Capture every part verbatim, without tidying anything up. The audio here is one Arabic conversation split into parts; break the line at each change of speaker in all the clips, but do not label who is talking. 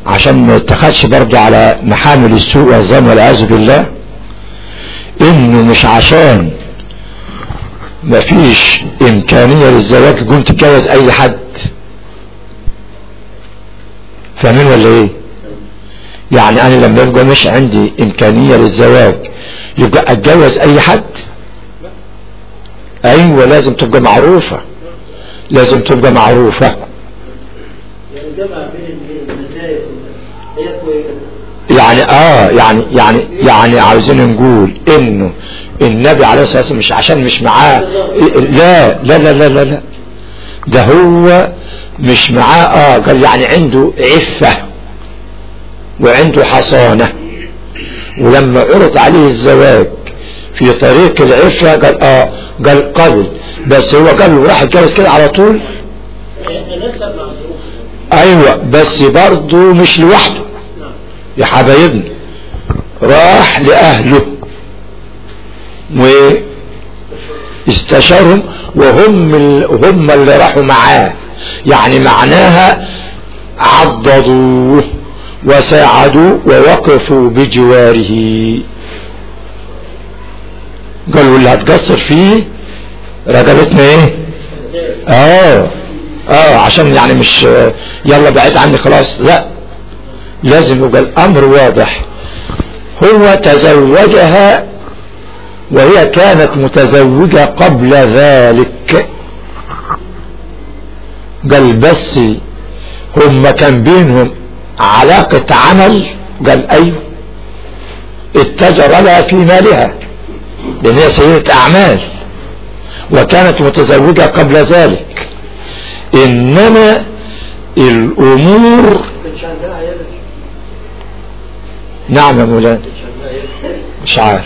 عشان ما يتخذش برضه على محامل السوء والظن والعياذ بالله، انه مش عشان مفيش امكانية للزواج تقوم تتجوز اي حد. فاهمين ولا ايه؟ يعني انا لما يبقى مش عندي امكانية للزواج يبقى اتجوز اي حد؟ ايوه لازم تبقى معروفة، لازم تبقى معروفة. يعني اه يعني يعني يعني عاوزين نقول انه النبي عليه الصلاة والسلام مش عشان مش معاه، لا لا لا لا لا, لا. ده هو مش معاه اه قال يعني عنده عفة وعنده حصانة، ولما عرض عليه الزواج في طريق العفة قال اه قال قبل، بس هو قال له راح يتجوز كده على طول. ايوه بس برضه مش لوحده يا حبايبنا، راح لأهله واستشارهم وهم هم اللي راحوا معاه، يعني معناها عضدوه وساعدوا ووقفوا بجواره. قالوا اللي هتقصر فيه رقبتنا ايه؟ اه اه عشان يعني مش يلا بعيد عني خلاص، لا لازم يبقى الامر واضح. هو تزوجها وهي كانت متزوجة قبل ذلك، قال بس هم كان بينهم علاقة عمل، قال ايوه اتجر لها في مالها لان هي سيدة اعمال وكانت متزوجة قبل ذلك، انما الامور. نعم يا مولانا مش عارف،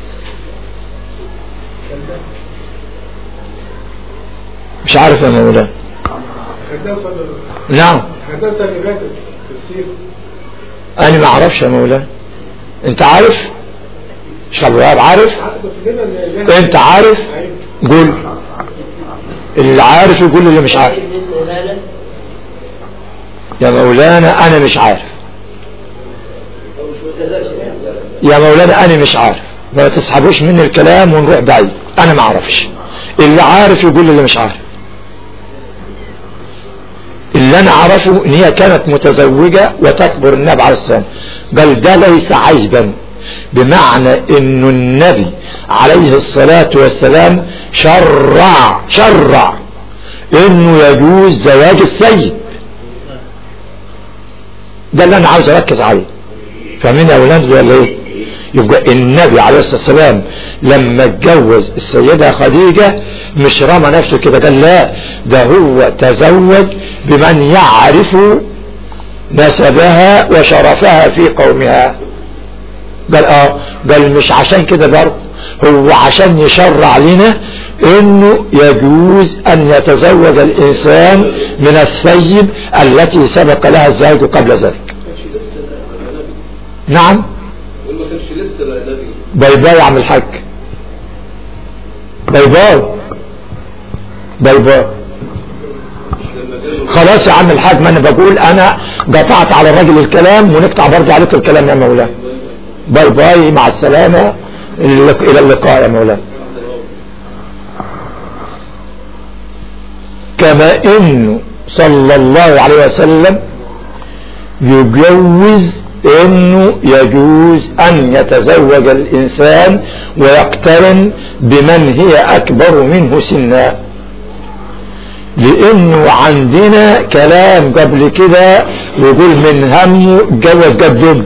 مش عارف يا مولانا. نعم انا ما اعرفش يا مولانا، انت عارف؟ مش الوهاب عارف؟ انت عارف؟ قول اللي عارف يقول اللي مش عارف. يا مولانا انا مش عارف يا مولانا، انا مش عارف، ما تسحبوش مني الكلام ونروح بعيد، انا ما اعرفش. اللي عارف يقول اللي مش عارف. اللي انا اعرفه ان هي كانت متزوجة وتكبر النبي عليه السلام، قال ده ليس عيبا، بمعنى انه النبي عليه الصلاة والسلام شرع شرع انه يجوز زواج السيد. ده اللي انا عاوز اركز عليه. فاهمين يا اولاد ولا ايه؟ يبقى النبي عليه الصلاة والسلام لما اتجوز السيدة خديجة مش رمى نفسه كده، قال لا، ده هو تزوج بمن يعرف نسبها وشرفها في قومها. قال اه قال مش عشان كده برضه، هو عشان يشرع لنا انه يجوز ان يتزوج الانسان من السيد التي سبق لها الزواج قبل ذلك. نعم بيباي عم الحاج، بيباي بيباي خلاص يا عم الحاج، ما انا بقول انا قطعت على الراجل الكلام ونقطع برضه عليك الكلام يا مولانا. باي باي مع السلامة الى اللقاء يا مولانا. كما انه صلى الله عليه وسلم يجوز انه يجوز ان يتزوج الانسان ويقترن بمن هي اكبر منه سنا، لانه عندنا كلام قبل كده يقول من همه اتجوز قدم.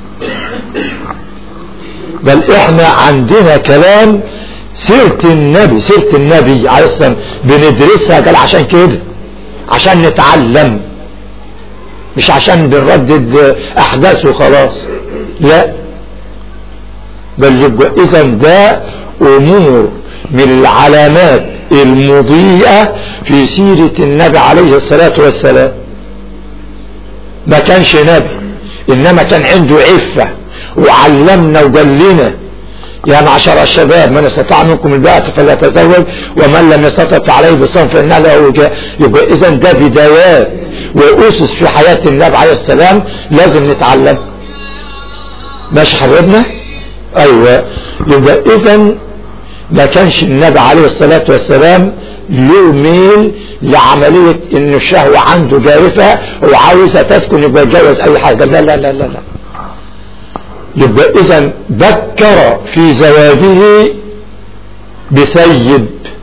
بل احنا عندنا كلام سيرة النبي سيرة النبي عليه السلام بندرسها، قال عشان كده عشان نتعلم، مش عشان بنردد احداث وخلاص، لا، بل يبقى اذا ده امور من العلامات المضيئة في سيرة النبي عليه الصلاة والسلام. ما كانش نبي انما كان عنده عفة وعلمنا وقال لنا يا معشر الشباب من استطاع منكم الباءة فليتزوج ومن لم يستطع فعليه بالصوم فإن له وجاء. يبقى إذا ده بدايات وأسس في حياة النبي عليه السلام لازم نتعلم. ماشي حبيبنا؟ أيوة. يبقى إذا ما كانش النبي عليه الصلاة والسلام له ميل لعملية إن الشهوة عنده جارفة وعاوزة تسكن يبقى يتجوز أي حاجة. لا لا لا لا لا. يبقى إذا بكر في زواجه بثيب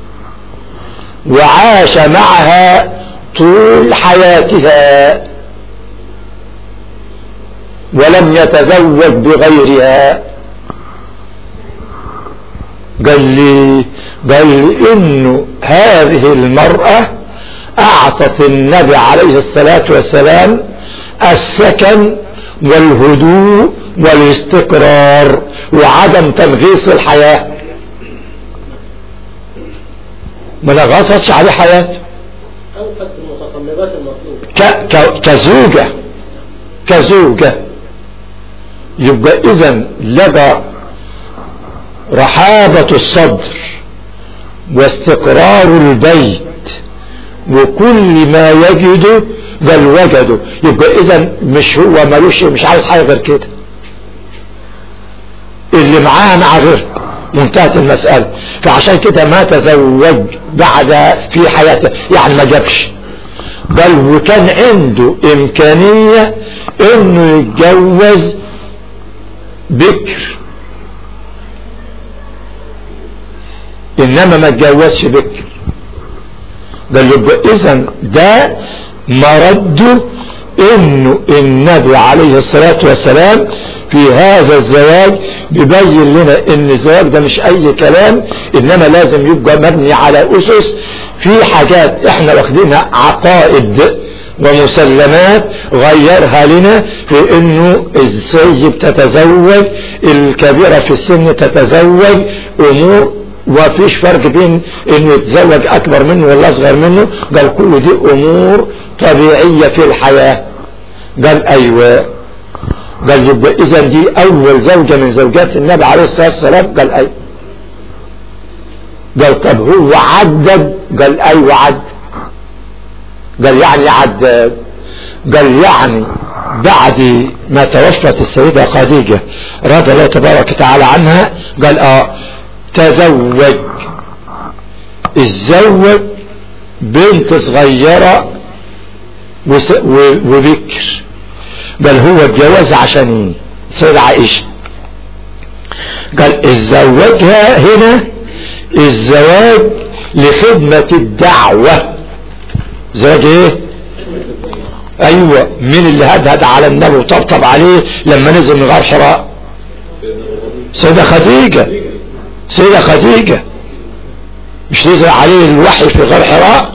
وعاش معها طول حياتها ولم يتزوج بغيرها. قال لي قال لي إنه هذه المرأة أعطت النبي عليه الصلاة والسلام السكن والهدوء والاستقرار وعدم تنغيص الحياة. ما نغصتش عليه حياته.
أوفت المتطلبات المطلوبة
ك... كزوجة كزوجة. يبقى إذن لقى رحابة الصدر واستقرار البيت وكل ما يجده قال وجده. يبقى إذن مش هو ملوش مش عايز حاجة غير كده. اللي معاه مع غير منتهت المسألة. فعشان كده ما تزوج بعد في حياته يعني ما جابش. بل وكان عنده إمكانية إنه يتجوز بكر إنما ما تجوزش بكر. قال يبقى إذن ده مرده إنه النبي عليه الصلاة والسلام في هذا الزواج بيبين لنا إن الزواج ده مش أي كلام إنما لازم يبقى مبني على أسس في حاجات إحنا واخدينها عقائد ومسلمات غيرها لنا في إنه السيد تتزوج الكبيرة في السن تتزوج أمور وفيش فرق بين انه يتزوج اكبر منه ولا اصغر منه. قال كل دي امور طبيعية في الحياة. قال ايوه. قال يبقى اذا دي اول زوجة من زوجات النبي عليه الصلاة والسلام. قال ايوه. قال طب هو عدد؟ قال ايوه عدد. قال يعني عدد. قال يعني بعد ما توفت السيدة خديجة رضي الله تبارك وتعالى عنها قال اه تزوج الزوج بنت صغيرة وبكر. قال هو اتجوز عشان سيدة عائشة. قال اتزوجها هنا الزواج لخدمة الدعوة. زواج ايه؟ ايوه. مين اللي هدهد على النبي وطبطب عليه لما نزل من غار حراء؟ سيدة خديجة. سيدة خديجة مش نزل عليه الوحي في غار حراء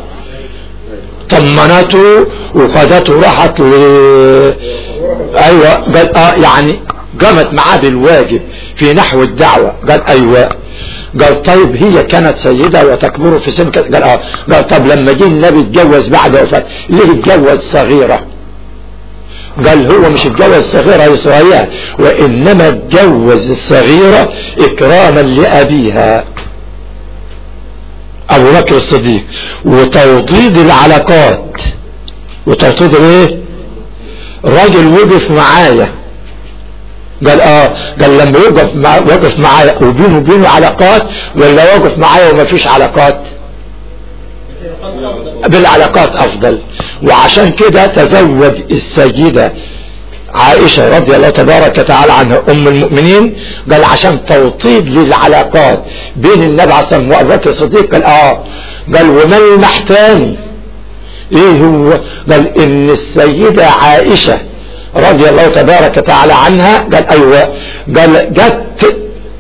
طمنته وقادته راحت ل... ايوه. قال اه يعني قامت معاه بالواجب في نحو الدعوة. قال ايوه. قال طيب هي كانت سيدة وتكبر في سن. قال اه. قال طب لما جه النبي اتجوز بعد وفاة ليه اتجوز صغيرة؟ قال هو مش اتجوز صغيرة صغيرة وإنما اتجوز الصغيرة إكراما لأبيها أبو بكر الصديق وتوطيد العلاقات. وتوطيد ايه؟ راجل وقف معايا. قال اه. قال لما يوقف مع وقف معايا وبينه وبينه علاقات ولا وقف معايا وما فيش علاقات؟ بالعلاقات افضل. وعشان كده تزوج السيدة عائشة رضي الله تبارك وتعالى عنها ام المؤمنين. قال عشان توطيد للعلاقات بين النبي عليه الصلاة والسلام وابو بكر الصديق. قال اه. قال وملمح تاني ايه هو؟ قال ان السيدة عائشة رضي الله تبارك وتعالى عنها. قال ايوه. قال جت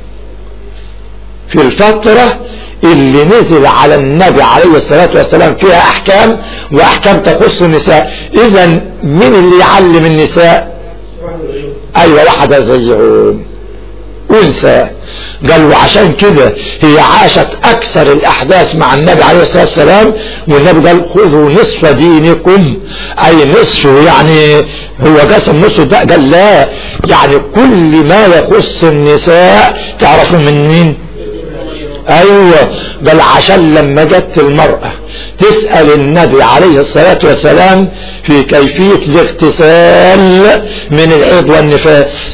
في الفترة اللي نزل على النبي عليه الصلاة والسلام فيها احكام واحكام تخص النساء. اذا مين اللي يعلم النساء؟ ايوه واحدة زيهم. انثى. قال وعشان كده هي عاشت اكثر الاحداث مع النبي عليه الصلاة والسلام، والنبي قال خذوا نصف دينكم، اي نصف يعني هو قسم نصف ده، قال لا يعني كل ما يخص النساء تعرفوا من مين؟ ايوه. قال عشان لما جت المرأة تسأل النبي عليه الصلاة والسلام في كيفية الاغتسال من الحيض والنفاس،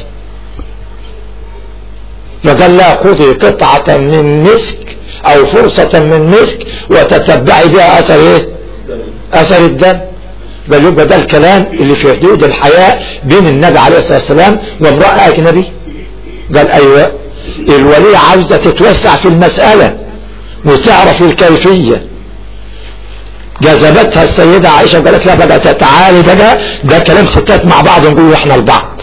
فقال لا خذي قطعة من مسك او فرصة من مسك وتتبعي بها اثر ايه؟ اثر الدم. قال يبقى ده الكلام اللي في حدود الحياة بين النبي عليه الصلاة والسلام وامرأة اجنبي. قال ايوه. الولية عاوزة تتوسع في المسألة وتعرف الكيفية، جذبتها السيدة عائشة وقالت لا بقى تعالي بقى ده كلام ستات مع بعض نقول احنا لبعض.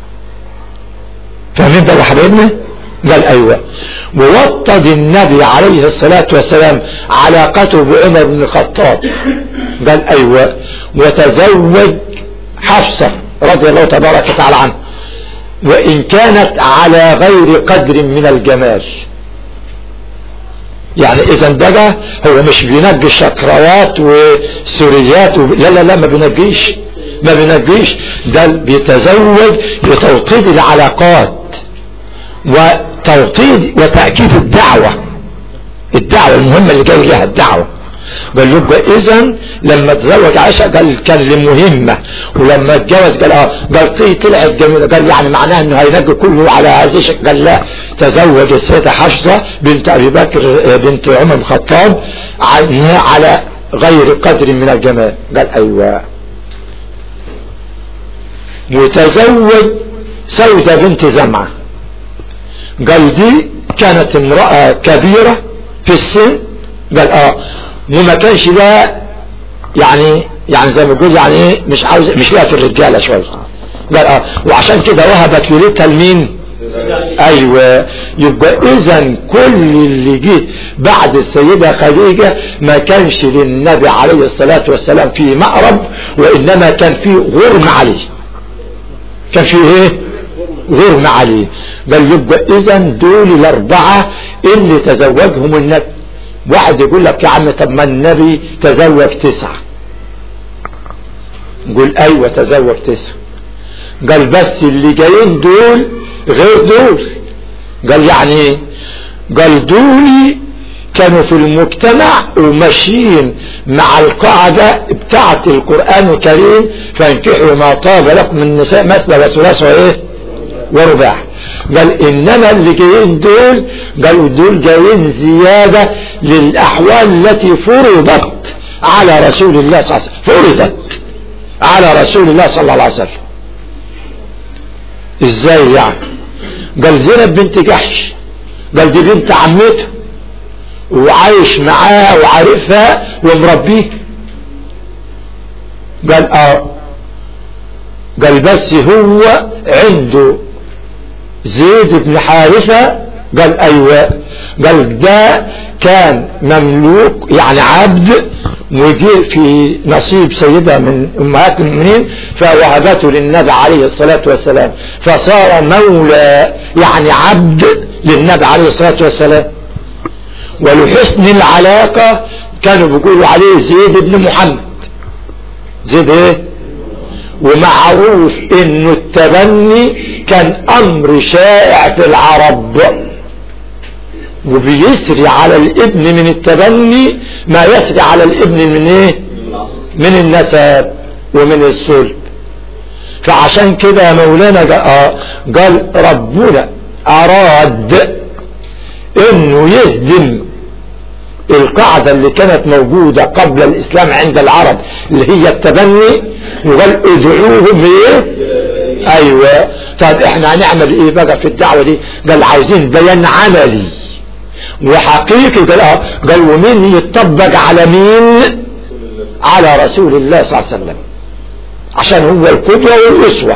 فاهمين بقى يا حبايبنا؟ قال ايوه. ووطد النبي عليه الصلاة والسلام علاقته بعمر بن الخطاب. قال ايوه. وتزوج حفصة رضي الله تبارك وتعالى عنه وان كانت على غير قدر من الجمال. يعني اذا بقى هو مش بينجي الشكروات والسوريات و... لا لا لا ما بينجيش ما بينجيش ده بيتزوج لتوطيد العلاقات وتوطيد وتأكيد الدعوة، الدعوة المهمة اللي جاي لها الدعوة. قال يبقى اذا لما تزوج عائشة قال كان لمهمة، ولما اتجوز قال اه قال طي طلعت جميلة، قال يعني معناها انه هينجي كله على هذه الشكل. قال لا تزوج السيدة حفصة بنت ابي بكر بنت عمر بن الخطاب على غير قدر من الجمال. قال ايوه. وتزوج سودة بنت زمعة. قال دي كانت امرأة كبيرة في السن. قال اه وما كانش ده يعني يعني زي ما بيقول يعني ايه مش عاوز مش لها في الرجاله شويه. قال اه وعشان كده وهبت ليلتها لمين؟ ايوه. يبقى اذا كل اللي جه بعد السيده خديجه ما كانش للنبي عليه الصلاه والسلام في مقرب، وانما كان في غرم عليه. كان في ايه؟ غرم عليه. قال يبقى اذا دول الاربعه اللي تزوجهم النبي. واحد يقول لك يا عم طب ما النبي تزوج تسعة، نقول ايوه تزوج تسعة. قال بس اللي جايين دول غير دول. قال يعني ايه؟ قال دول كانوا في المجتمع وماشيين مع القاعدة بتاعة القرآن الكريم فانكحوا ما طاب لكم من النساء مثنى وثلاث وايه ورباع. قال انما اللي جايين دول قالوا دول جايين زيادة للاحوال التي فرضت على رسول الله صلى الله عليه وسلم، فرضت على رسول الله صلى الله عليه وسلم. ازاي يعني؟ قال زينب بنت جحش، قال دي بنت عمته وعايش معاها وعارفها ومربيه. قال اه قال بس هو عنده زيد بن حارثة. قال ايوه. قال ده كان مملوك يعني عبد وجي في نصيب سيدة من امهات المؤمنين فوهبته للنبي عليه الصلاة والسلام فصار مولى يعني عبد للنبي عليه الصلاة والسلام. ولحسن العلاقة كانوا بيقولوا عليه زيد بن محمد. زيد ايه؟ ومعروف انه التبني كان امر شائع في العرب وبيسري على الابن من التبني ما يسري على الابن من ايه؟ من النسب ومن الصلب. فعشان كده يا مولانا قال ربنا اراد انه يهدم القاعدة اللي كانت موجودة قبل الاسلام عند العرب اللي هي التبني، وقال ادعوهم ايه؟ ايوه. طب احنا هنعمل ايه بقى في الدعوة دي؟ قال عايزين بيان عملي وحقيقي. قال اه قال ومين يتطبق على مين؟ على رسول الله صلى الله عليه وسلم عشان هو القدوة والاسوة.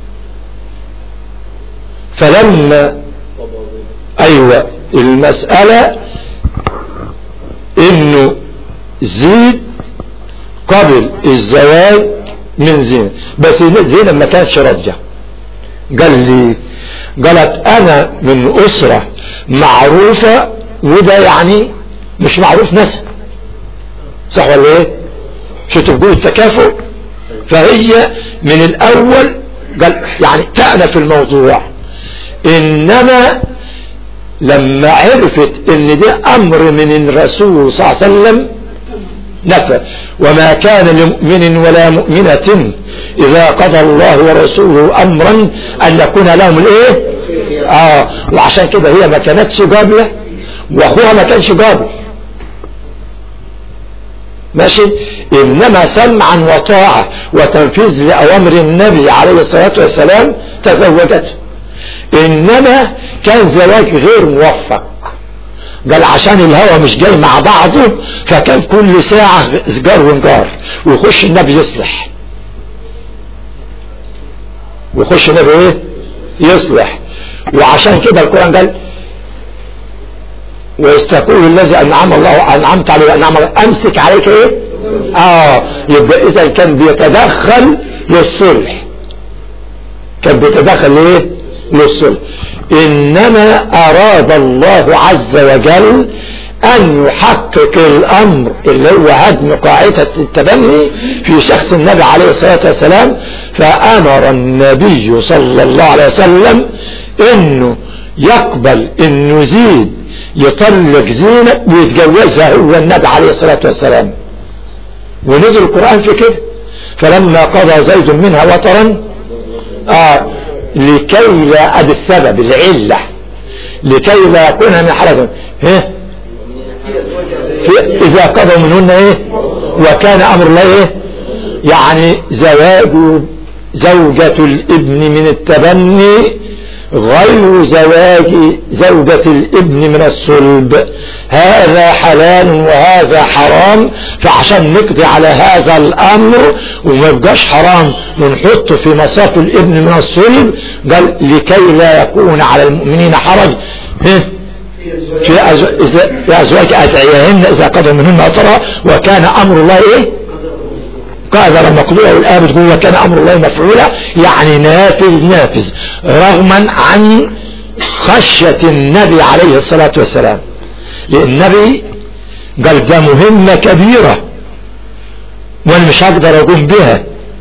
فلما ايوه المسألة انه زيد قبل الزواج من زينب، بس زينب ما كانتش راضية قال لي قالت انا من اسرة معروفة وده يعني مش معروف نسب، صح ولا ايه؟ شو تقول التكافؤ؟ فهي من الاول قال يعني تأنى في الموضوع، انما لما عرفت ان ده امر من الرسول صلى الله عليه وسلم نفى. وما كان لمؤمن ولا مؤمنة اذا قضى الله ورسوله امرا ان يكون لهم الايه اه وعشان كده هي ما كانتش قابلة واخوها ما كانش قابل، ماشي، انما سمعا وطاعة وتنفيذ لأوامر النبي عليه الصلاة والسلام تزوجته. انما كان زواج غير موفق، قال عشان الهوى مش جاي مع بعضه، فكان كل ساعة سجار ونجار، ويخش النبي يصلح ويخش النبي ايه يصلح. وعشان كده القرآن قال ويستقول الذي انعم الله انعمت عليه انعم الله امسك عليك ايه اه يبقى اذا كان بيتدخل للصلح، كان بيتدخل ايه للصلح. انما اراد الله عز وجل ان يحقق الامر اللي هو هدم قاعدة التبني في شخص النبي عليه الصلاة والسلام، فامر النبي صلى الله عليه وسلم انه يقبل انه يزيد يطلق زينب ويتجوزها هو النبي عليه الصلاة والسلام. ونزل القرآن في كده، فلما قضى زيد منها وطرا آه لكي لا ادي السبب العلة لكي لا يكون من حرج ها اذا قضوا منهن ايه وكان امر الله ايه يعني زواج زوجة الابن من التبني غير زواج زوجة الابن من الصلب، هذا حلال وهذا حرام. فعشان نقضي على هذا الامر وما يبقاش حرام ونحطه في مصاف الابن من الصلب، قال لكي لا يكون على المؤمنين حرج في ازواج ادعيهن اذا قضوا منهن وطرا وكان امر الله ايه قال لما قضوا الآية بتقول وكان أمر الله مفعولا، يعني نافذ نافذ رغما عن خشية النبي عليه الصلاة والسلام، لأن النبي قال ده مهمة كبيرة وانا مش هقدر اقوم بها.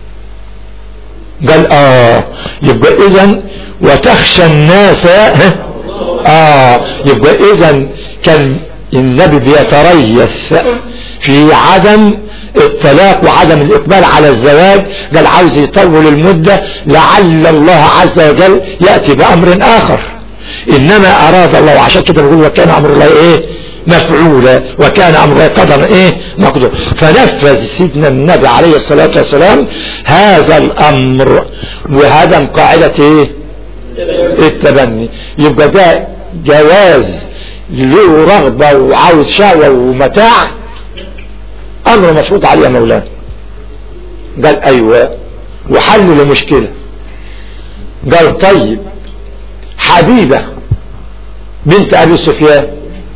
قال اه يبقى اذا وتخشى الناس اه يبقى اذا كان النبي بيتريث في عدم الطلاق وعدم الإقبال على الزواج، قال عاوز يطول المدة لعل الله عز وجل يأتي بأمر آخر. إنما أراد الله، وعشان كده بيقول وكان أمر الله إيه مفعولا وكان أمر الله قدرا إيه مقدور. فنفذ سيدنا النبي عليه الصلاة والسلام هذا الأمر وهدم قاعدة إيه التبني. يبقى ده جواز له رغبة وعاوز شهوة ومتاع امر مفروض عليه يا مولانا. قال ايوه وحل لمشكلة. قال طيب حبيبة بنت ابي سفيان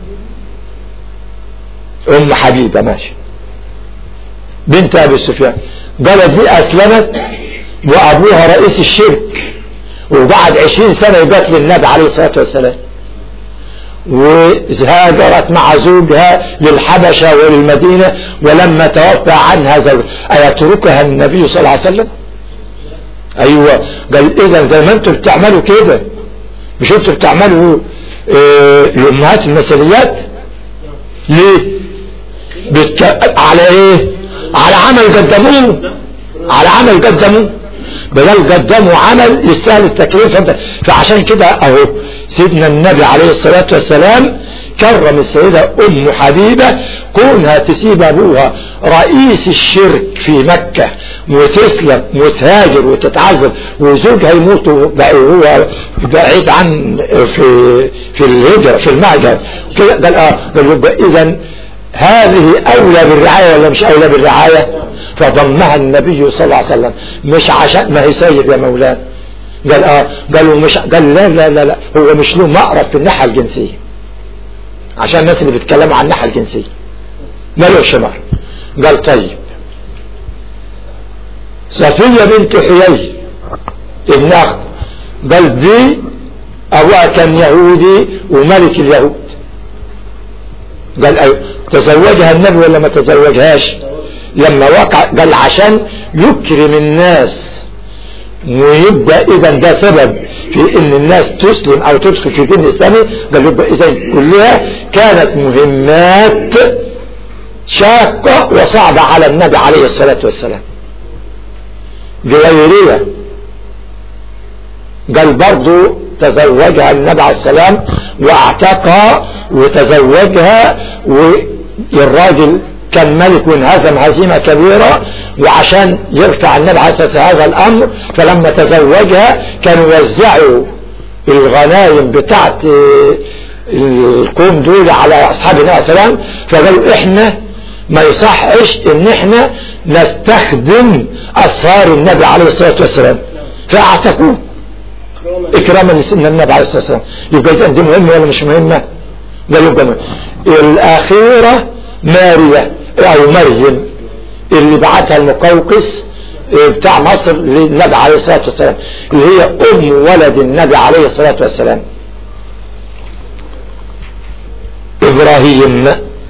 ام حبيبة ماشي بنت ابي سفيان، قالت دي اسلمت وابوها رئيس الشرك وبعد عشرين سنة يقاتل النبي عليه الصلاة والسلام، وهاجرت مع زوجها للحبشة وللمدينة، ولما توفى عنها زوج أيتركها النبي صلى الله عليه وسلم؟ أيوة. قال إذا زي ما أنتم بتعملوا كده مش أنتم بتعملوا إيه الأمهات المثاليات ليه؟ بتك... على إيه؟ على عمل قدموه على عمل قدموه بدل قدموا عمل يستاهل التكليف. فعشان كده اهو سيدنا النبي عليه الصلاة والسلام كرم السيدة ام حبيبة كونها تسيب ابوها رئيس الشرك في مكة وتسلم وتهاجر وتتعذب وزوجها يموت وهو بعيد عن في في الهجرة في المهجر كده. قال اه يبقى اذا هذه اولى بالرعاية ولا مش اولى بالرعاية؟ فضمها النبي صلى الله عليه وسلم مش عشان ما هي سيد يا مولانا. قال اه قالوا مش قال لا لا لا لا هو مش له مقرب في الناحية الجنسية عشان الناس اللي بيتكلموا عن الناحية الجنسية ما له شمار. قال طيب صفية بنت حيي ابن اخت قال دي ابوها كان يهودي وملك اليهود. قال ايوه. تزوجها النبي ولا ما تزوجهاش؟ لما وقع قال عشان يكرم الناس ويبقى اذا ده سبب في ان الناس تسلم او تدخل في دين الاسلامي. قال يبقى اذا كلها كانت مهمات شاقة وصعبة على النبي عليه الصلاة والسلام. جويرية قال برضو تزوجها النبي عليه السلام واعتقها وتزوجها، والراجل كان ملك وانهزم هزيمة كبيرة، وعشان يرفع النبي عليه الصلاة والسلام هذا الامر فلما تزوجها كانوا يوزعوا الغنائم بتاعت القوم دول على اصحاب النبي عليه السلام، فقالوا احنا ما يصحش ان احنا نستخدم اسرار النبي عليه الصلاة والسلام، فاعتقوه اكراما لسن النبي عليه الصلاة والسلام. يبقى اذا دي مهمة ولا مش مهمة؟ قالوا يبقى مهمة. الاخيرة ماريا او مريم اللي بعتها المقوقس بتاع مصر للنبي عليه الصلاة والسلام، اللي هي ام ولد النبي عليه الصلاة والسلام. ابراهيم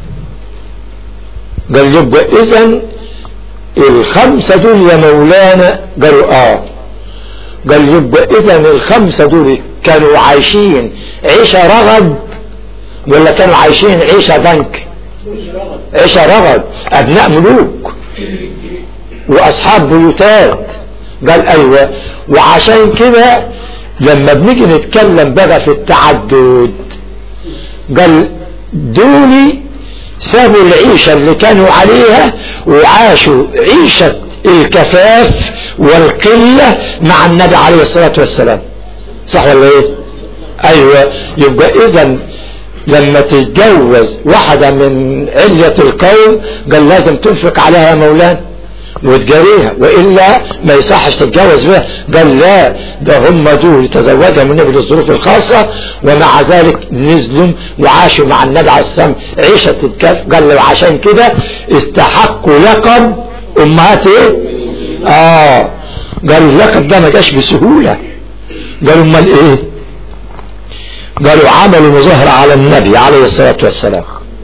قال يبقى اذا الخمسة دول يا مولانا؟ قالوا اه. قال يبقى اذا الخمسة دول كانوا عايشين عيشة رغد ولا كانوا عايشين عيشة ضنك؟ عيشة رغد، ابناء ملوك واصحاب بيوتات. قال ايوه. وعشان كده لما بنيجي نتكلم بقى في التعدد قال دولي سابوا العيشة اللي كانوا عليها وعاشوا عيشة الكفاف والقلة مع النبي عليه الصلاة والسلام. صح ولا ايه؟ ايوه. يبقى اذا لما تتجوز واحدة من علية القوم قال لازم تنفق عليها يا مولانا وتجاريها والا ما يصحش تتجوز بها. قال لا، ده هم دول تزوجها من النبي للظروف الخاصة ومع ذلك نزلوا وعاشوا مع النبي عليه السلام عيشة الكف. قال له عشان كده استحقوا لقب امهات ايه؟ اه. قال اللقب ده ما جاش بسهولة. قالوا امال ايه؟ قالوا عملوا مظاهرة على النبي عليه الصلاة والسلام.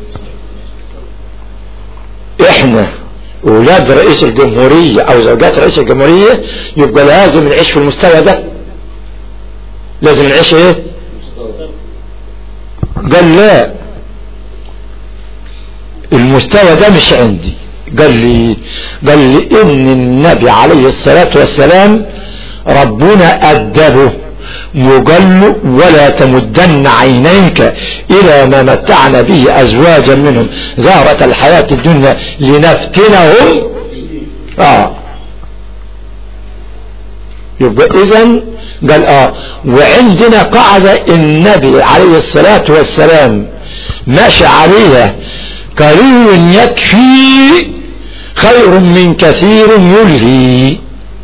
احنا اولاد رئيس الجمهورية او زوجات رئيس الجمهورية يبقى لازم نعيش في المستوى ده، لازم نعيش ايه؟ قال لا، المستوى ده مش عندي. قال لي قال لي ان النبي عليه الصلاة والسلام ربنا أدبه وقال له ولا تمدن عينيك الى ما متعنا به ازواجا منهم زهرة الحياة الدنيا لنفتنهم. اه يبقى اذن قال اه. وعندنا قاعدة النبي عليه الصلاة والسلام ماشي عليها قليل يكفي خير من كثير يلهي.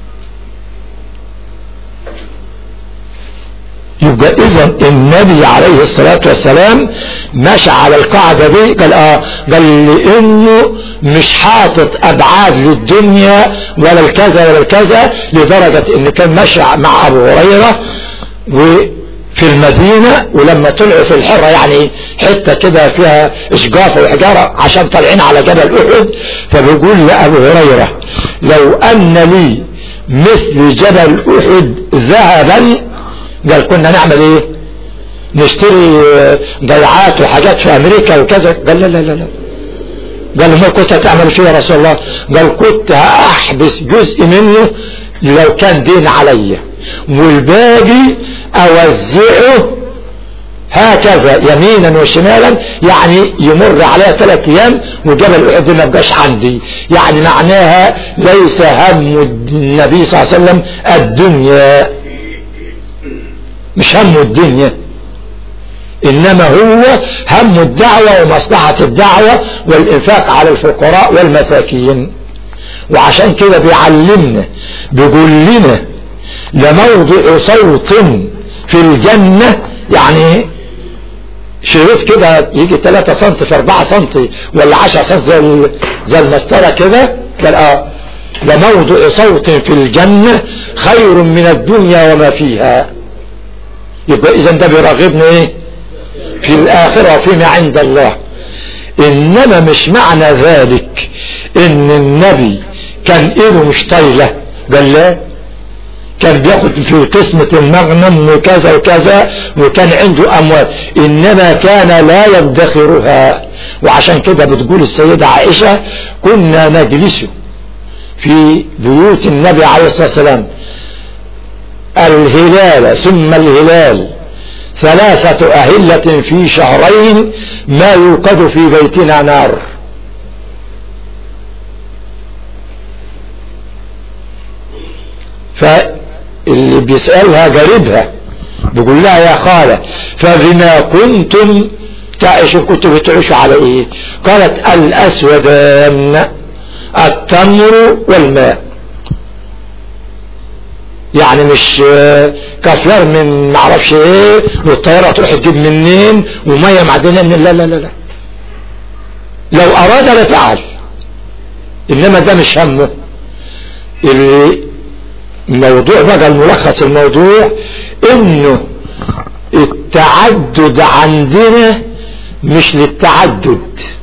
يبقى اذا النبي عليه الصلاة والسلام ماشي على القاعدة دي. قال اه قال لانه مش حاطط ابعاد للدنيا ولا الكذا ولا الكذا، لدرجة ان كان ماشي مع ابو هريرة وفي المدينة ولما طلعوا في الحرة يعني حتة كده فيها اشجافة وحجارة عشان طالعين على جبل احد، فبيقول لابو هريرة لو ان لي مثل جبل احد ذهبا قال كنا نعمل ايه؟ نشتري ضيعات وحاجات في امريكا وكذا. قال لا لا لا لا. قال ما كنت هتعمل فيه يا رسول الله؟ قال كنت هاحبس جزء منه لو كان دين عليا والباقي اوزعه هكذا يمينا وشمالا، يعني يمر عليها ثلاث ايام وجبل احد ما بقاش عندي. يعني معناها ليس هم النبي صلى الله عليه وسلم الدنيا، مش هم الدنيا، انما هو هم الدعوة ومصلحة الدعوة والانفاق على الفقراء والمساكين. وعشان كده بيعلمنا بيقول لنا لموضع صوت في الجنة، يعني شريط كده يجي ثلاثة سنتي في أربعة سنتي ولا عشرة سنتي زي زي المسطرة كده. قال اه لموضع صوت في الجنة خير من الدنيا وما فيها. يبقى اذا ده بيراغبني ايه في الاخرة وفيما عند الله. انما مش معنى ذلك ان النبي كان ايده مش طايلة، قال لا، كان بياخد في قسمة المغنم وكذا وكذا وكان عنده اموال، انما كان لا يدخرها. وعشان كده بتقول السيدة عائشة كنا نجلس في بيوت النبي عليه الصلاة والسلام الهلال ثم الهلال ثلاثة أهلة في شهرين ما يوقد في بيتنا نار. فاللي بيسألها قريبها بيقول لها يا خالة فبما كنتم تعيشوا كنتم بتعيشوا على ايه؟ قالت الأسودان التمر والماء. يعني مش كافيار من معرفش ايه والطيارة تروح تجيب منين ومية معدنية من، لا لا لا لا، لو اراد لفعل، انما ده مش همه. الموضوع بقى الملخص الموضوع انه التعدد عندنا مش للتعدد،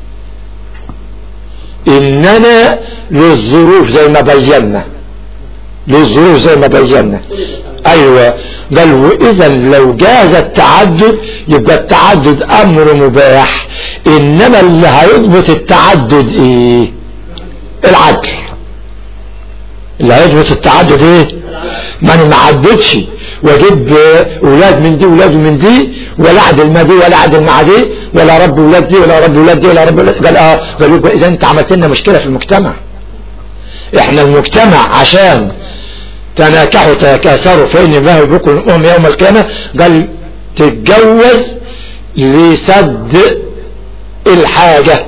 اننا للظروف زي ما بينا، للظروف زي ما بينا. ايوه قال واذا لو جاز التعدد يبقى التعدد امر مباح، انما اللي هيضبط التعدد ايه؟ العدل. اللي هيضبط التعدد ايه؟ ما انا ما عدتش واجيب اولاد من دي اولاد من دي ولا اعدل ما دي ولا اعدل مع دي ولا رب اولاد دي ولا رب اولاد دي ولا رب اولاد. قال اه قال يبقى اذا انت عملت لنا مشكله في المجتمع. احنا المجتمع عشان تناكحوا تكاثروا فإن ما بكم الأمم يوم القيامة قال تتجوز لسد الحاجة،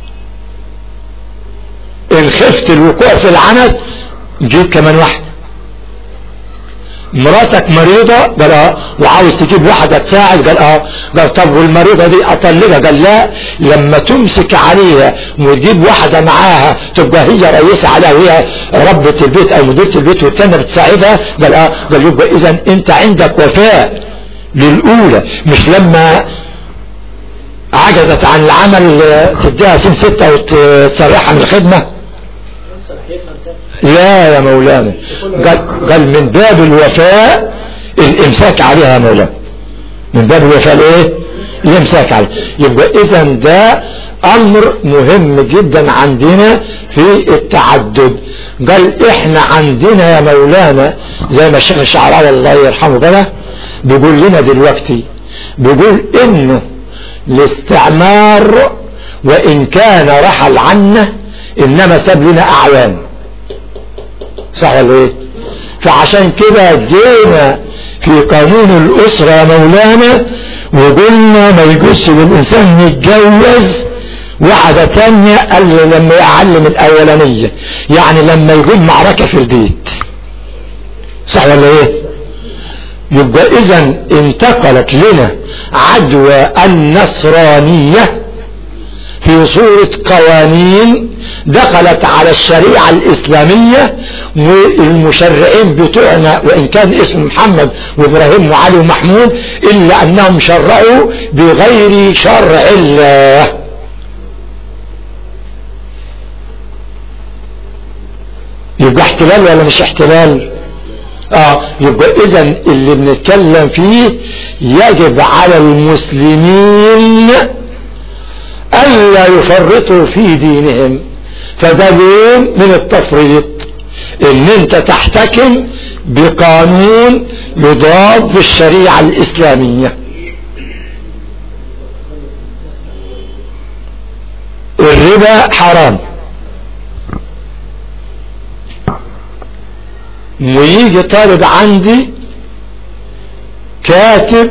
إن خفت الوقوع في العنت جيب كمان واحدة. مراتك مريضة قال اه وعاوز تجيب واحدة تساعد قال اه قال طب والمريضة دي اطلقها قال لا، لما تمسك عليها وتجيب واحدة معاها تبقى هي رئيسة عليها وهي ربة البيت او مديرة البيت والتانية بتساعدها قال اه قال يبقى اذا انت عندك وفاء للاولى، مش لما عجزت عن العمل تديها سن ستة وتسرحها من الخدمة. لا يا مولانا قال, قال من باب الوفاء الامساك عليها يا مولانا، من باب الوفاء الايه؟ الامساك عليها. يبقى اذا ده امر مهم جدا عندنا في التعدد. قال احنا عندنا يا مولانا زي ما الشيخ الشعراوي الله يرحمه بقى بيقول لنا دلوقتي، بيقول انه الاستعمار وان كان رحل عنا انما ساب لنا اعوان، صح ولا ايه؟ فعشان كده جينا في قانون الاسرة يا مولانا وقلنا ما يجوزش للانسان يتجوز واحدة تانية قال لما يعلم الاولانية، يعني لما يقول معركة في البيت، صح ولا ايه؟ يبقى اذا انتقلت لنا عدوى النصرانية في صورة قوانين دخلت على الشريعة الإسلامية، والمشرعين بتوعنا وإن كان اسم محمد وإبراهيم وعلي ومحمود إلا أنهم شرعوا بغير شرع الله. يبقى احتلال ولا مش احتلال؟ اه يبقى اذا اللي بنتكلم فيه يجب على المسلمين ألا يفرطوا في دينهم، فده لون من التفريط ان انت تحتكم بقانون يضاد بالشريعة الإسلامية. الربا حرام ويجي طالب عندي كاتب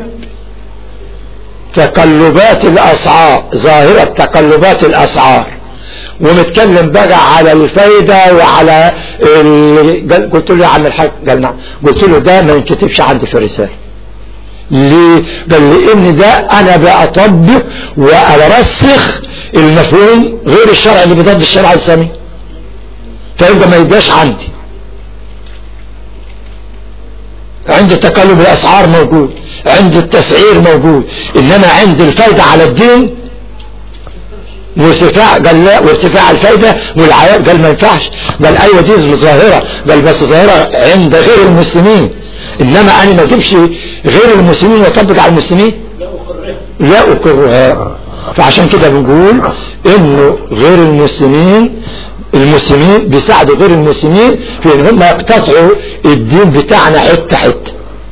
تقلبات الاسعار، ظاهرة تقلبات الاسعار، ومتكلم بقى على الفايدة وعلى ال... قلت له يا عم الحاج قال نعم، قلت له ده ما ينكتبش عندي في الرسالة. ليه؟ قال لي ان ده انا بأطبق وارسخ المفهوم غير الشرع اللي بضد الشرع الاسلامي، فيبقى ما يبقاش عندي. عند تقلب الاسعار موجود، عند التسعير موجود، انما عند الفايدة على الدين وارتفاع قال لا، وارتفاع الفايدة والعيات قال ما ينفعش، قال ايوه دي ظاهرة، قال بس ظاهرة عند غير المسلمين، انما انا ما اجيبش غير المسلمين واطبق على المسلمين، لا اكرهها. فعشان كده بنقول انه غير المسلمين المسلمين بيساعدوا غير المسلمين في ان هم يقتطعوا الدين بتاعنا حته حته.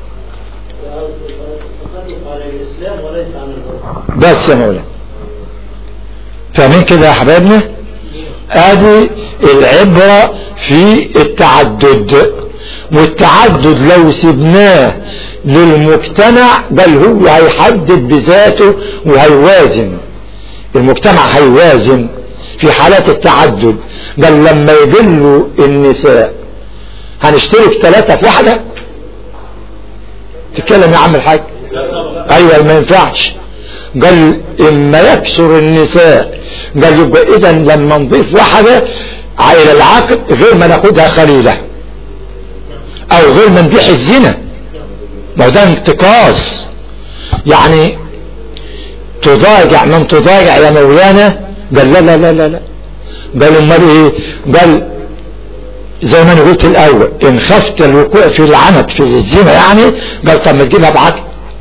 بس يا مولانا فاهمين كده يا حبايبنا؟ ادي العبرة في التعدد، والتعدد لو سبناه للمجتمع قال هو هيحدد بذاته وهيوازن، المجتمع هيوازن في حالات التعدد. قال لما يدلوا النساء هنشترك ثلاثة في واحدة، تتكلم يا عم الحاج؟ ايوه ما ينفعش. قال اما يكسر النساء، قال يبقى اذا لما نضيف واحدة الى العقد غير ما ناخدها خليلة او غير ما نبيح الزنا، ما هو ده انتقاص، يعني تضاجع من تضاجع يا مولانا. قال لا لا لا لا لا، قال امال ايه؟ قال زي ما انا قلت الاول ان خفت الوقوع في العنت في الزنا، يعني قال طب ما تجيبها بعقد،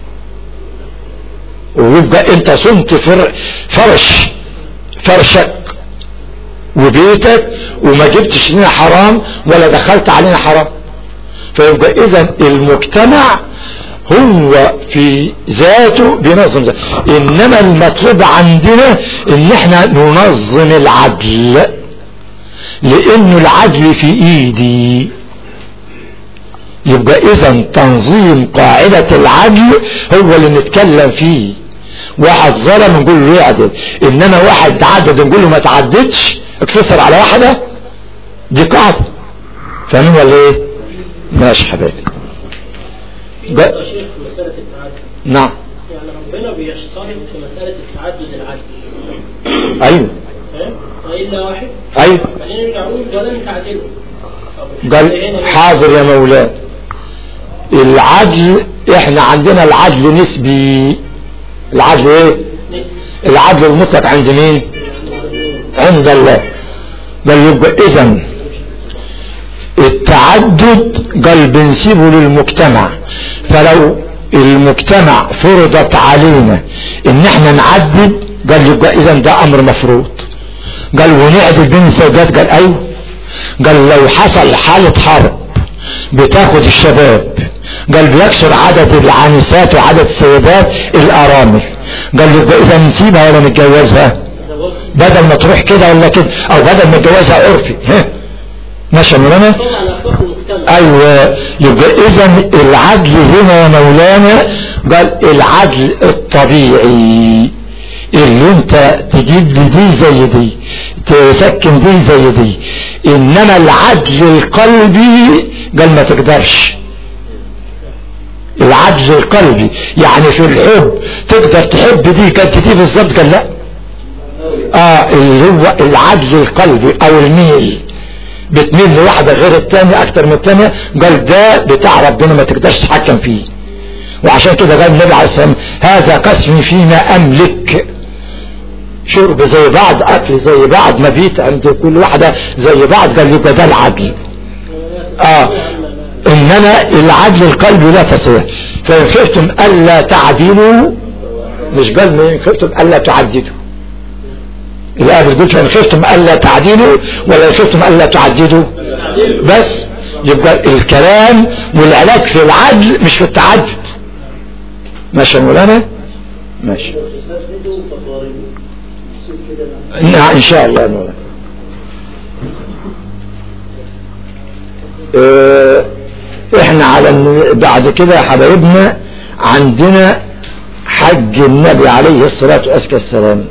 ويبقى انت صمت فر فرش فرشك وبيتك وما جبتش لنا حرام ولا دخلت علينا حرام. فيبقى اذا المجتمع هو في ذاته بينظم ذاته، انما المطلوب عندنا ان احنا ننظم العدل، لانه العدل في ايدي. يبقى اذا تنظيم قاعدة العدل هو اللي نتكلم فيه. واحد ظلم نقول له يعدل، انما واحد تعدد نقول له ما تعددش، اقتصر على واحدة، دي قاعدة. فاهمين ولا ايه؟ ماشي حبايبي.
يا شيخ مسألة التعدد،
نعم،
يعني ربنا بيشترط في مسألة التعدد العدل.
ايوه
إلا واحد.
ايوه
بعدين يرجع يقول ولن تعدلوا.
قال حاضر يا مولانا. العدل احنا عندنا العدل نسبي. العدل ايه؟ العدل المطلق عند مين؟ عند الله. قال يبقى اذا التعدد قال بنسيبه للمجتمع، فلو المجتمع فرضت علينا ان احنا نعدد قال يبقى اذا ده امر مفروض. قال ونعدل بين الزوجات، قال ايوه. قال لو حصل حالة حرب بتاخد الشباب، قال بيكسر عدد العنسات وعدد السيدات الارامل، قال يبقى اذا نسيبها ولا نتجوزها؟ بدل ما تروح كده ولا كده، او بدل ما نتجوزها عرفي. ها ماشي يا مولانا؟ ايوه. يبقى اذا العدل هنا يا مولانا قال العدل الطبيعي، اللي انت تجيب لي دي زي دي، تسكن دي زي دي. انما العدل القلبي قال ما تقدرش. العدل القلبي يعني في الحب تقدر تحب دي كانت دي بالظبط، قال لا. اه اللي هو العدل القلبي او الميل، بتميل لواحدة غير التانية اكتر من التانية، قال ده بتاع ربنا ما تقدرش تتحكم فيه. وعشان كده قال النبي عليه السلام هذا قسمي فيما املك، شرب زي بعض، اكل زي بعض، مبيت عند كل واحدة زي بعض، قال يبقى ده العدل. اه انما العدل القلبي لا تصير. فان خفتم الا تعدلوا، مش قال ان خفتم الا تعددوا. الآية بتقول فإن خفتم ألا تعدلوا ولا إن خفتم ألا تعددوا بس. يبقى الكلام والعلاج في العدل مش في التعدد. ماشي يا مولانا؟ ماشي نعم إن شاء الله يا مولانا. اه احنا على بعد كده يا حبايبنا عندنا حج النبي عليه الصلاة والسلام.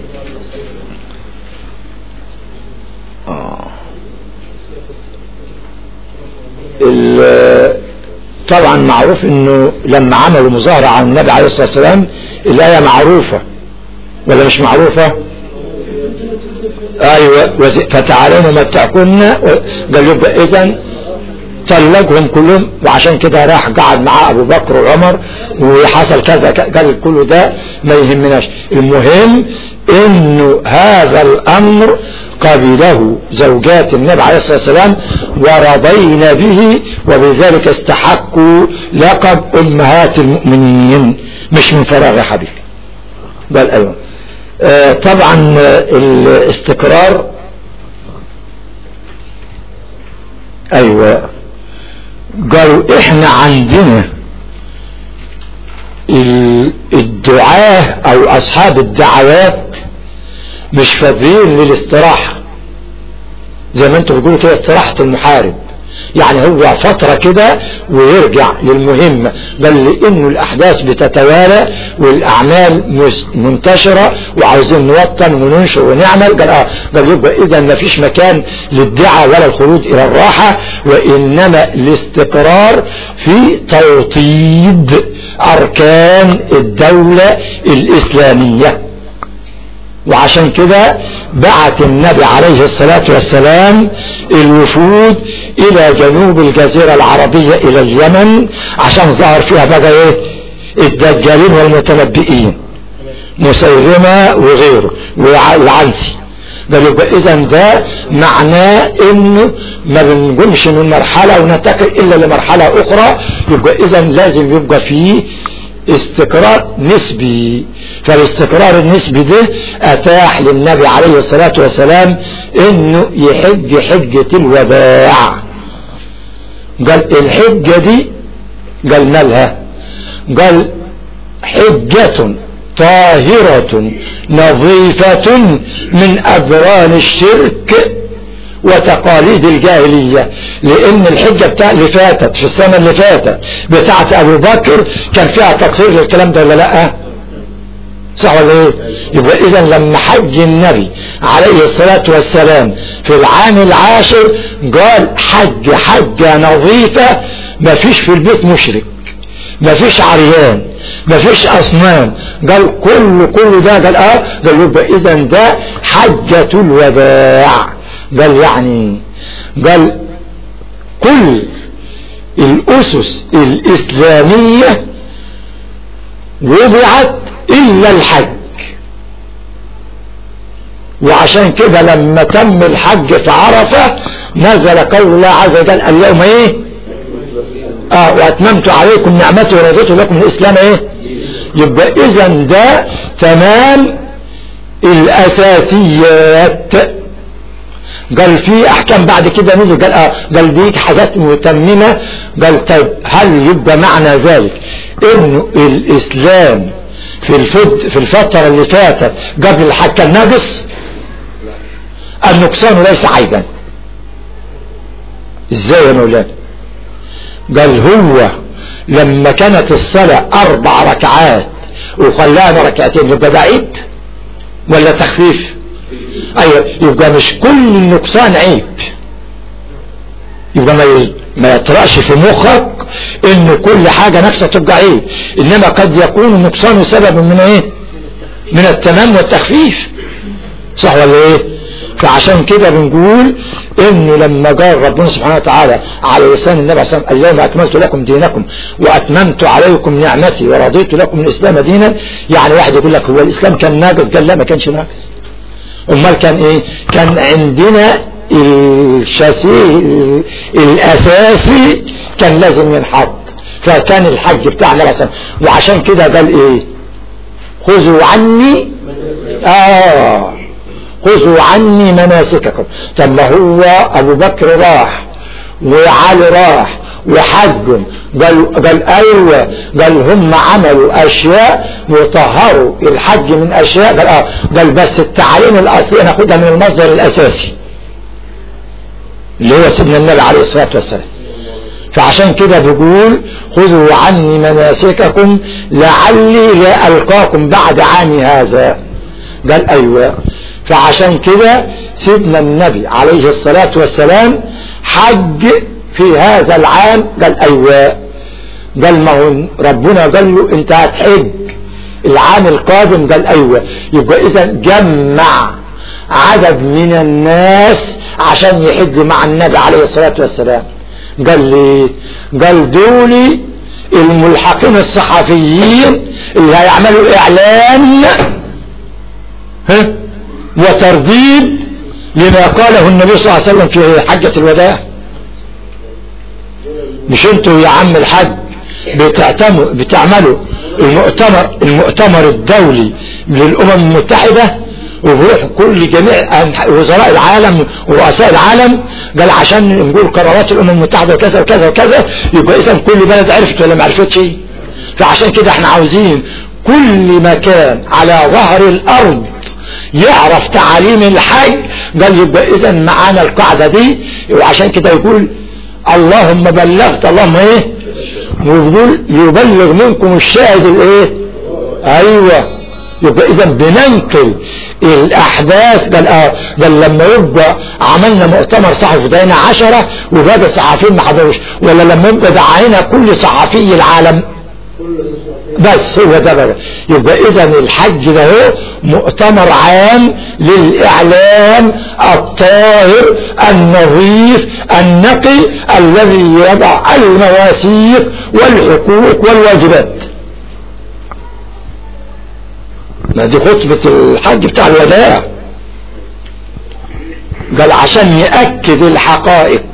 طبعا معروف انه لما عملوا مظاهرة عن النبي عليه الصلاة والسلام الآية معروفة ولا مش معروفة؟ ايوه فتعالون متعكن. قال يبقى اذن طلقهم كلهم، وعشان كده راح قعد مع ابو بكر وعمر وحصل كذا، قال كله ده ما يهمناش، المهم انه هذا الامر قبله زوجات النبي عليه الصلاة والسلام ورضين به، وبذلك استحقوا لقب امهات المؤمنين مش من فراغ يا حبيبي. قال ايوه. آه طبعا الاستقرار ايوه قالوا احنا عندنا الدعاة او اصحاب الدعوات مش فاضيين للاستراحة، زي ما انتم بتقولوا كده استراحة المحارب، يعني هو فترة كده ويرجع للمهمة. بل لانه الاحداث بتتوالى والاعمال منتشرة وعاوزين نوطن وننشر ونعمل، قال اه قال يبقى اذا ما فيش مكان للدعاء ولا الخروج الى الراحة، وانما الاستقرار في توطيد اركان الدولة الاسلامية. وعشان كده بعت النبي عليه الصلاة والسلام الوفود الى جنوب الجزيرة العربية الى اليمن، عشان ظهر فيها بقى ايه الدجالين والمتنبئين مسيلمة وغيره والعنسي. قال يبقى اذا ده معناه انه ما بنقومش من مرحلة وننتقل الا لمرحلة اخرى، يبقى اذا لازم يبقى فيه استقرار نسبي. فالاستقرار النسبي ده اتاح للنبي عليه الصلاة والسلام انه يحج حجة الوداع. قال الحجة دي قال مالها؟ قال حجة طاهرة نظيفة من أذران الشرك وتقاليد الجاهلية. لان الحجة بتاع اللي فاتت في السنة اللي فاتت بتاعت ابو بكر كان فيها تقصير للكلام ده ولا لا؟ صح ولا ايه؟ يبقى اذا لما حج النبي عليه الصلاة والسلام في العام العاشر قال حج حجة نظيفة، ما فيش في البيت مشرك، ما فيش عريان، ما فيش اصنام، قال كل كل ده قال اه قال يبقى اذا ده حجة الوداع. قال يعني قال كل الأسس الإسلامية وضعت إلا الحج. وعشان كده لما تم الحج في عرفة نزل قول الله عز وجل اليوم ايه اه واتممت عليكم نعمتي ورضيت لكم الإسلام ايه. يبقى اذا ده تمام الأساسيات. قال في احكام بعد كده نزل قال اه قال دي حاجات متممة. قال طيب هل يبقى معنى ذلك انه الاسلام في الفت في الفترة اللي فاتت قبل الحج كان ناقص؟ النقصان ليس عيبا. ازاي يا مولانا؟ قال هو لما كانت الصلاة اربع ركعات وخلاها ركعتين يبقى ده عيب ولا تخفيف؟ ايوه يبقى مش كل النقصان عيب. يبقى ما ما يطرأش في مخك ان كل حاجة ناقصة تبقى عيب، انما قد يكون النقصان سبب من ايه؟ من التمام والتخفيف. صح ولا ايه؟ فعشان كده بنقول انه لما قال ربنا سبحانه وتعالى على لسان النبي صلى الله عليه وسلم اليوم اكملت لكم دينكم واتممت عليكم نعمتي ورضيت لكم الاسلام دينا، يعني واحد يقول لك هو الاسلام كان ناقص؟ قال لا ما كانش ناقص. امال كان ايه؟ كان عندنا الشاسيه الاساسي كان لازم ينحط، فكان الحج بتاعنا مثلا. وعشان كده قال ايه؟ خذوا عني اه خذوا عني مناسككم. طب ما هو ابو بكر راح وعلي راح وحجهم، قال قال ايوه قال هم عملوا اشياء وطهروا الحج من اشياء، قال اه قال بس التعليم الاصلي ناخدها من المصدر الاساسي اللي هو سيدنا النبي عليه الصلاة والسلام. فعشان كده بيقول خذوا عني مناسككم لعلي لا القاكم بعد عامي هذا. قال ايوه. فعشان كده سيدنا النبي عليه الصلاة والسلام حج في هذا العام. قال ايوه. قال ما هو ربنا قال له انت هتحج العام القادم. قال ايوه. يبقى اذا جمع عدد من الناس عشان يحج مع النبي عليه الصلاة والسلام. قال لي قال دولي الملحقين الصحفيين اللي هيعملوا اعلان ها وترديد لما قاله النبي صلى الله عليه وسلم في حجة الوداع. مش انتوا يا عم الحج بتعتموا بتعملوا المؤتمر المؤتمر الدولي للأمم المتحدة وبروح كل جميع وزراء العالم ورؤساء العالم قال عشان نقول قرارات الأمم المتحدة وكذا وكذا وكذا يبقى إذا كل بلد عرفت ولا ما عرفتش. فعشان كده احنا عاوزين كل مكان على ظهر الأرض يعرف تعاليم الحج. قال يبقى إذا معانا القاعدة دي وعشان كده يقول اللهم بلغت اللهم ايه ويقول يبلغ منكم الشاهد الايه ايوه. يبقى اذا بننقل الاحداث. قال اه قال لما يبقى عملنا مؤتمر صحفي دعينا عشرة وباقي الصحفيين ما حضروش ولا لما يبقى دعينا كل صحفي العالم بس هو ده بقى. يبقى اذا الحج ده هو مؤتمر عام للاعلام الطاهر النظيف النقي الذي يضع المواثيق والحقوق والواجبات. ما دي خطبة الحج بتاع الوداع. قال عشان يأكد الحقائق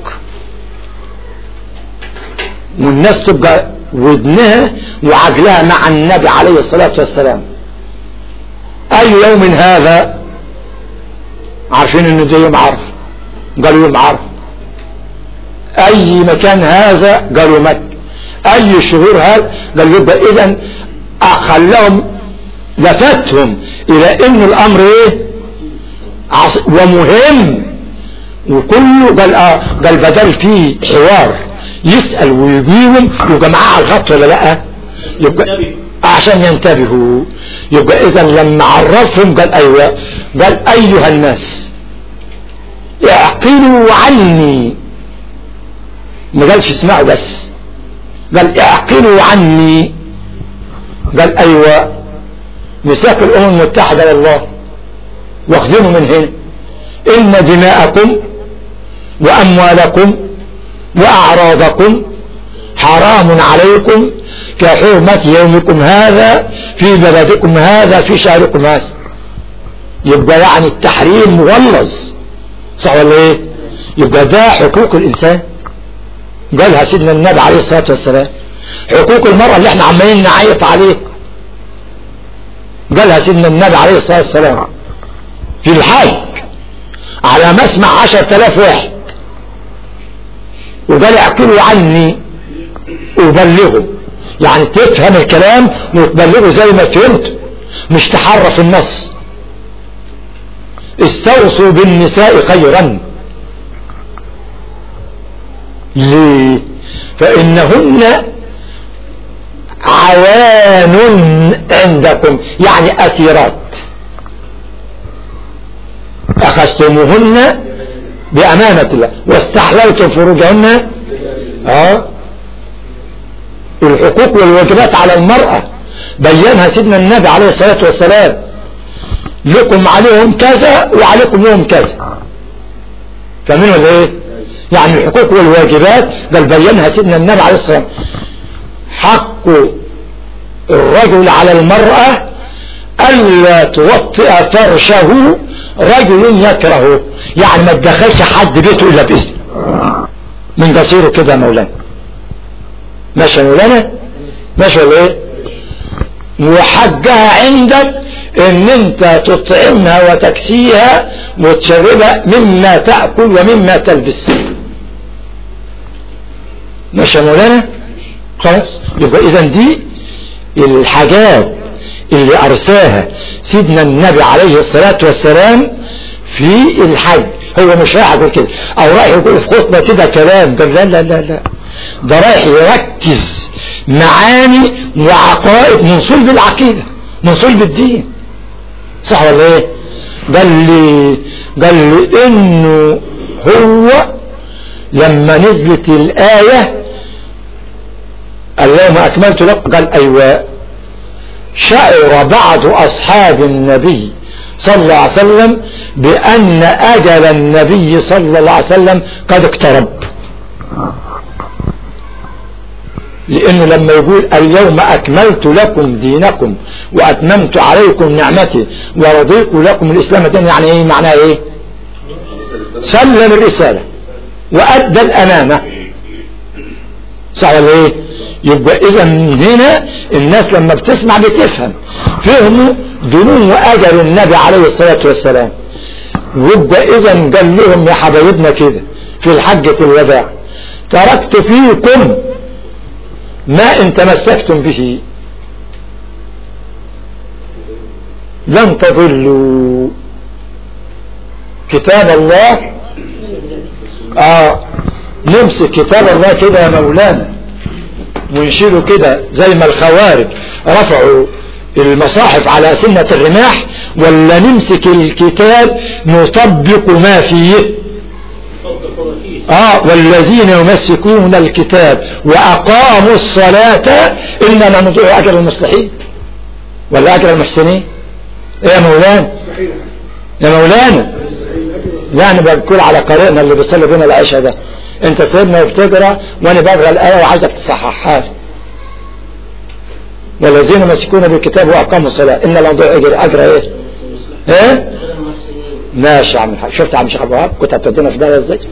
والناس تبقى ودنها وعقلها مع النبي عليه الصلاة والسلام. اي يوم هذا عارفين انه ده يوم عرفة قالوا يوم عرفة. اي مكان هذا قالوا مكة. اي شهور هذا قالوا يبقى اذا خلاهم لفتهم الى ان الامر ايه ومهم وكله. قال اه قال بدل فيه حوار يسأل ويجيبهم يبقى معاه الخط ولا لا يبقى عشان ينتبهوا. يبقى اذا لما عرفهم قال ايوه قال ايها الناس اعقلوا عني ما قالش اسمعوا بس قال اعقلوا عني. قال ايوه ميثاق الامم المتحدة والله واخذينه من هنا ان دماءكم واموالكم واعراضكم حرام عليكم كحرمة يومكم هذا في بلدكم هذا في شهركم هذا. يبقى يعني التحريم مغلظ صح ولا ايه؟ يبقى ده حقوق الانسان قالها سيدنا النبي عليه الصلاة والسلام. حقوق المرأة اللي احنا عمالين نعيط عليه قالها سيدنا النبي عليه الصلاة والسلام في الحج على مسمع عشر تلاف واحد وقال اعقلوا عني وبلغوا يعني تفهم الكلام وتبلغوا زي ما فهمت مش تحرف النص. استوصوا بالنساء خيرا. ليه؟ فإنهن عوان عندكم يعني أسيرات أخذتموهن بأمانة الله واستحللتم فروجهن. اه الحقوق والواجبات على المرأة بينها سيدنا النبي عليه الصلاة والسلام لكم عليهم كذا وعليكم لهم كذا. فمنه ايه يعني الحقوق والواجبات قال بينها سيدنا النبي عليه الصلاة والسلام. حق الرجل على المرأة ألا توطئ فرشه رجل يكرهه يعني ما تدخلش حد بيته إلا بإذن من قصيره كده يا مولانا. ماشي يا مولانا ماشي ولا ايه؟ وحقها عندك ان انت تطعمها وتكسيها وتشربها مما تأكل ومما تلبس. ماشي يا مولانا خلاص. يبقى اذا دي الحاجات اللي ارساها سيدنا النبي عليه الصلاة والسلام في الحج. هو مش رايح يقول كده او رايح يقول في خطبة كده كلام قال لا لا لا لا ده رايح يركز معاني وعقائد من صلب العقيدة من صلب الدين صح ولا ايه؟ قال لي قال لي انه هو لما نزلت الآية اليوم اكملت لكم قال ايوه شعر بعض اصحاب النبي صلى الله عليه وسلم بان اجل النبي صلى الله عليه وسلم قد اقترب. لانه لما يقول اليوم اكملت لكم دينكم واتممت عليكم نعمتي ورضيت لكم الاسلام دينا، يعني ايه معناه؟ ايه؟ سلم الرسالة وادى الامانة، صح ولا ايه؟ يبقى اذا هنا الناس لما بتسمع بتفهم، فهموا دنو واجر النبي عليه الصلاة والسلام. يبقى اذا قال لهم يا حبايبنا كده في الحجة الوداع تركت فيكم ما ان تمسكتم به لن تضلوا كتاب الله. اه نمسك كتاب الله كده يا مولانا ونشيله كده زي ما الخوارج رفعوا المصاحف على سنة الرماح، ولا نمسك الكتاب نطبق ما فيه؟ اه والذين يمسكون الكتاب واقاموا الصلاة انما نضيع اجر المصلحين ولا اجر المحسنين. ايه يا مولانا يا مولانا؟ لا انا بقول على قارئنا اللي بيصلي بينا العشاء ده، انت سيبنا وبتقرا وانا بقرا الايه وعايزك تصححها لي. والذين يمسكون بالكتاب واقاموا الصلاه ان لا نضيع اجر اجر ايه؟ ايه؟ ماشي يا عم الحاج. شفت يا عم شيخ ابو وهاب كنت هتودينا في ده ازاي؟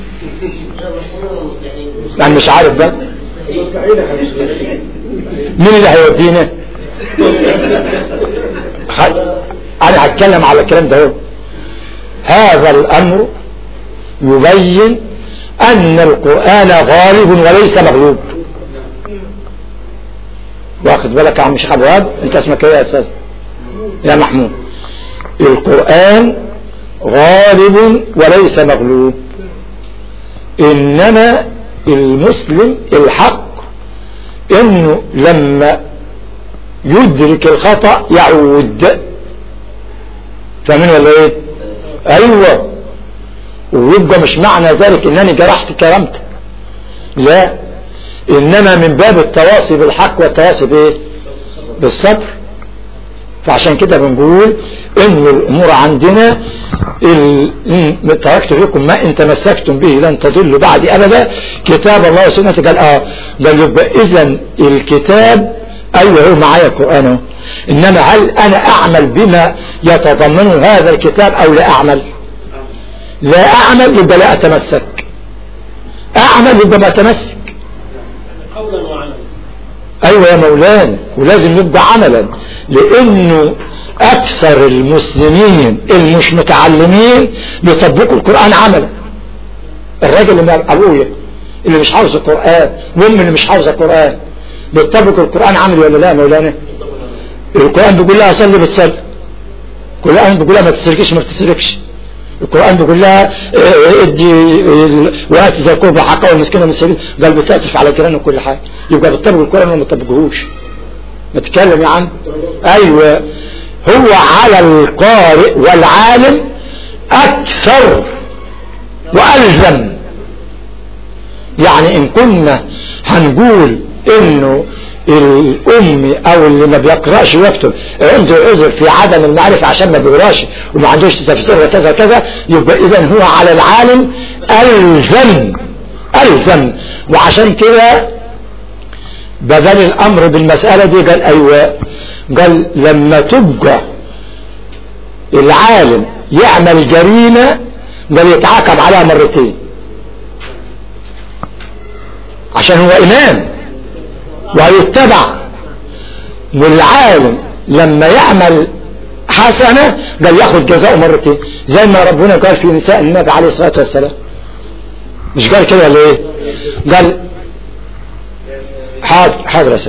يعني مش عارف ده مين اللي هيودينا؟ انا هتكلم على الكلام ده. هذا الامر يبين ان القرآن غالب وليس مغلوب. واخد بالك يا عم شيخ ابو وهاب؟ انت اسمك ايه يا استاذ؟ يا محمود. القرآن غالب وليس مغلوب، انما المسلم الحق انه لما يدرك الخطأ يعود. فاهمين ولا ايه؟ ايوه. ويبقى مش معنى ذلك انني جرحت كرامتك، لا، انما من باب التواصي بالحق والتواصي بايه؟ بالصبر. فعشان كده بنقول ان الامور عندنا تركت فيكم ما ان تمسكتم به لن تضلوا بعد ابدا كتاب الله وسنة. قال اه قال يبقى اذا الكتاب ايوه هو معايا القرآن، انما هل انا اعمل بما يتضمنه هذا الكتاب او لا اعمل؟ لا اعمل يبقى لا اتمسك، اعمل يبقى ما اتمسك.
قولا وعملا.
ايوه يا مولانا، ولازم يبقى عملا، لانه اكثر المسلمين المش متعلمين بيطبقوا القرآن عملا. الراجل اللي ابويا اللي مش حافظ القرآن وامي اللي مش حافظ القرآن بيطبقوا القرآن عمل ولا لا يا مولانا؟ القرآن بيقول لها صلي بتصلي، القرآن بيقول لها ما تسرقش ما بتسرقش، القرآن بيقول لها ادي وقت زي القربى حقها والمسكينه من السبيل، قال بتأسف على الجيران وكل حاجه. يبقى بتطبق القرآن ولا ما تطبقهوش؟ ما تتكلم يا عم. ايوه هو على القارئ والعالم اكثر والزم. يعني ان كنا هنقول انه الامي او اللي ما بيقرأش ويكتب عنده عذر في عدم المعرفة عشان ما بيقراش وما عندوش تفسير وكذا كذا، يبقى اذا هو على العالم الزم الزم. وعشان كده بدل الامر بالمسألة دي قال ايوه، قال لما تبقى العالم يعمل جريمة قال يتعاقب عليها مرتين عشان هو امام ويتبع، والعالم لما يعمل حسنة قال ياخذ جزاء مرتين، زي ما ربنا قال في نساء النبي عليه الصلاة والسلام. مش قال كده ولا ايه؟ قال حاضر حاضر يا استاذ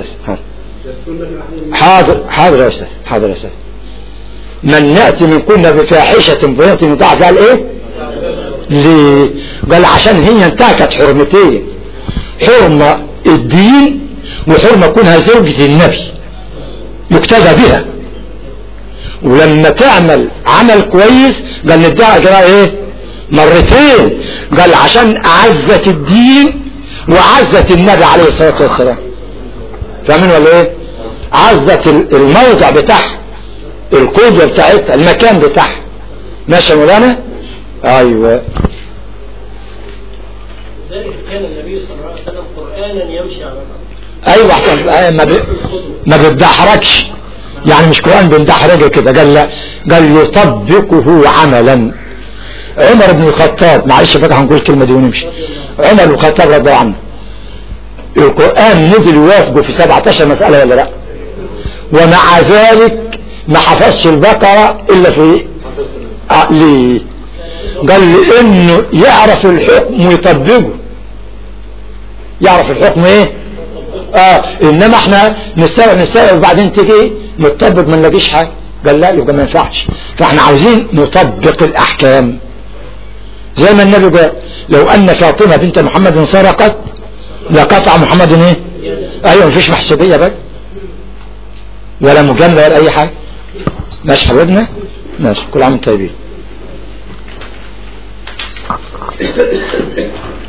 حاضر حاضر يا استاذ حاضر يا استاذ من يأتي من كنا بفاحشة مبينة يضاعف لها الايه؟ ليه؟ قال عشان هي انتهكت حرمتين، حرمة الدين وحرمة كونها زوجة النبي يقتدى بها. ولما تعمل عمل كويس قال ندعي اجرها ايه؟ مرتين. قال عشان اعزت الدين وعزت النبي عليه الصلاة والسلام. فاهمين ولا ايه؟ عزت الموضع بتاعها، القدوة بتاعتها، المكان بتاعها. ماشي يا مولانا؟ ايوه.
لذلك كان النبي صلى الله عليه وسلم قرآنا يمشي على الأرض.
ايوه احسن ما ب... ما بتدحرجش يعني مش قرآن بندحرجه كده قال لا قال يطبقه عملا. عمر بن الخطاب معلش بقى هنقول الكلمة دي ونمشي. عمر بن الخطاب رضي الله عنه القرآن نزل يوافقه في سبعة عشر مسألة ولا لا؟ ومع ذلك ما حفظش البقرة الا في آه ليه؟ قال لانه يعرف الحكم ويطبقه. يعرف الحكم ايه؟ اه انما احنا نستوعب نستوعب وبعدين تيجي نطبق ما نلاقيش حاجه. قال لا يبقى ما ينفعش. فاحنا عاوزين نطبق الاحكام زي ما النبي قال لو ان فاطمه بنت محمد سرقت لقطع محمد ايه؟ ايوه مفيش محسوبيه بقى ولا مجامله ولا اي حاجه. ماشي حبيبنا ماشي كل عام وانتم طيبين.